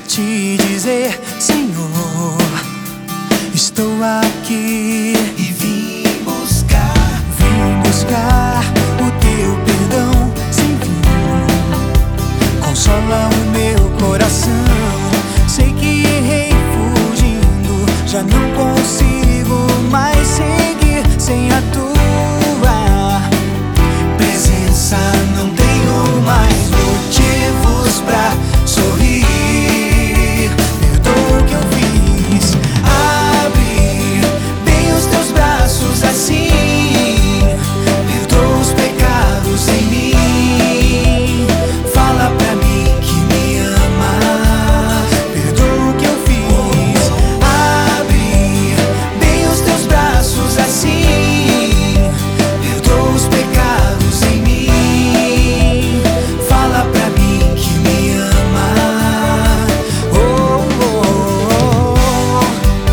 te dizer: Senhor, estou aqui e vim buscar o teu perdão sem fim. Consola o meu coração. Sei que errei fugindo, já não consigo mais seguir sem a tua presença. Não tenho mais motivos pra sorrir. Perdoa o que eu fiz. Abre bem os teus braços assim. Perdoa os pecados em mim. Fala pra mim que me ama. Perdoa o que eu fiz. Abre bem os teus braços assim. Perdoa os pecados em mim. Fala pra mim que me ama. Oh, oh, oh.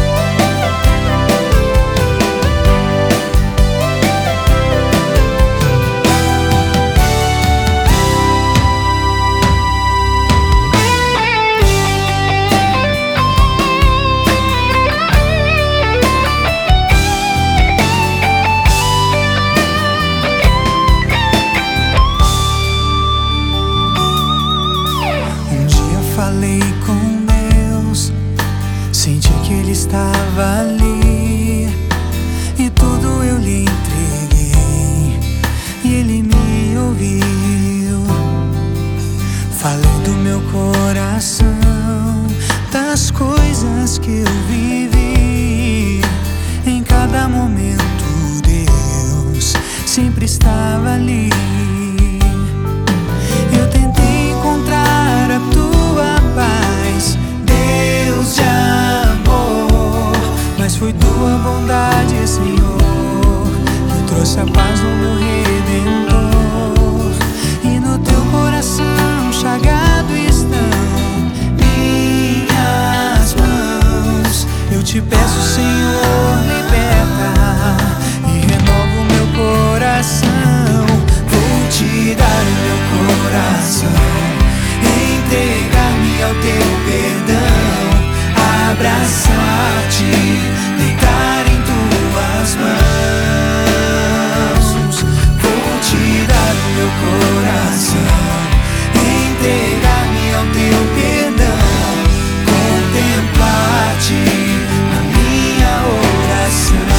Um dia falei com Deus, senti que Ele estava ali, e tudo eu lhe entreguei, e Ele me ouviu. Falei do meu coração, das coisas que eu vivi. Em cada momento Deus sempre estava ali. Eu tentei encontrar a tua paz, Deus de amor, mas foi tua bondade, Senhor, que trouxe a paz no meu Redentor. E no teu coração chagado estão minhas mãos. Eu te peço, Senhor, liberta e renova o meu coração. Vou te dar o meu coração, entregar-me ao teu perdão, abraçar-te, deitar em tuas mãos. Vou te dar o meu coração, entregar-me ao teu perdão, contemplar-te na minha oração.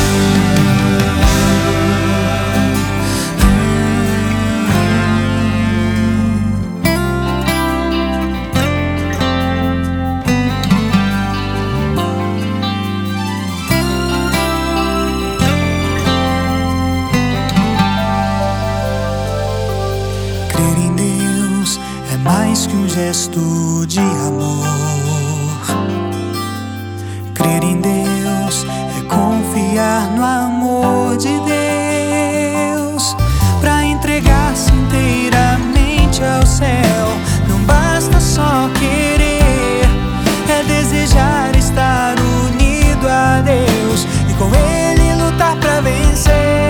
Crer em Deus é mais que um gesto de amor. Crer em Deus é confiar no amor de Deus, pra entregar-se inteiramente ao céu. Não basta só querer, é desejar estar unido a Deus e com Ele lutar pra vencer.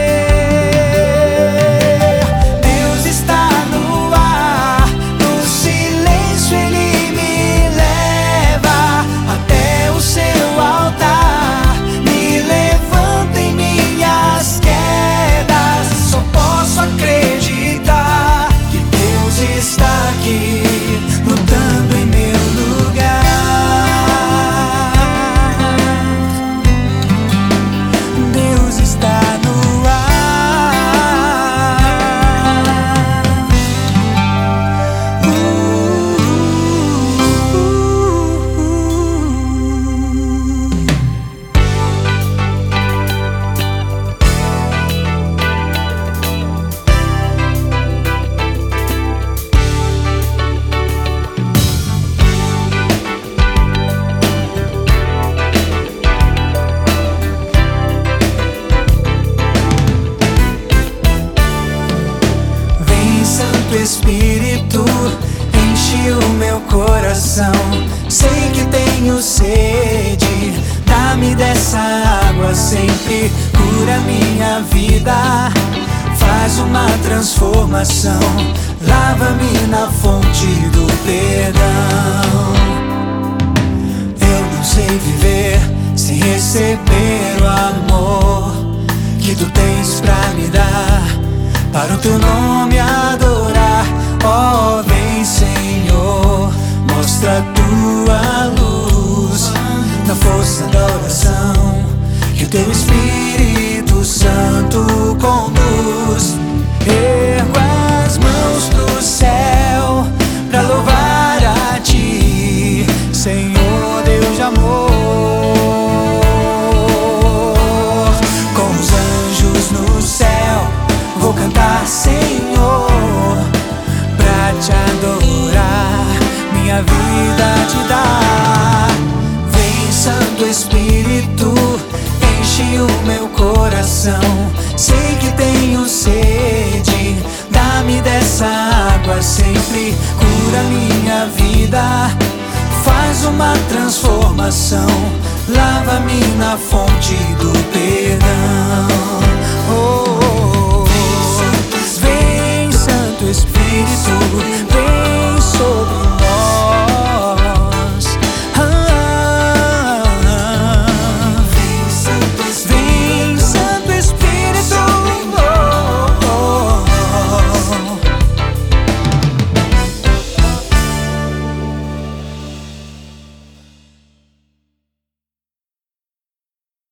Lutando em meu lugar, Deus está no ar. Espírito, enche o meu coração. Sei que tenho sede, dá-me dessa água sempre. Cura minha vida, faz uma transformação. Lava-me na fonte do perdão. receber o amor que tu tens pra me dar, para o teu nome adorar. Ó, vem Senhor, mostra a tua luz na força da oração, que o teu Espírito Santo conduz. Ergo as mãos pro céu pra louvar a ti, Senhor Deus de amor. Com os anjos no céu vou cantar, Senhor, pra te adorar, minha vida te dar. Vem Santo Espírito, enche o meu coração. Sei que tenho sede, dá-me dessa água sempre. Cura minha vida, faz uma transformação, lava-me na fonte do perdão. Oh, oh, oh. Vem Santo Espírito,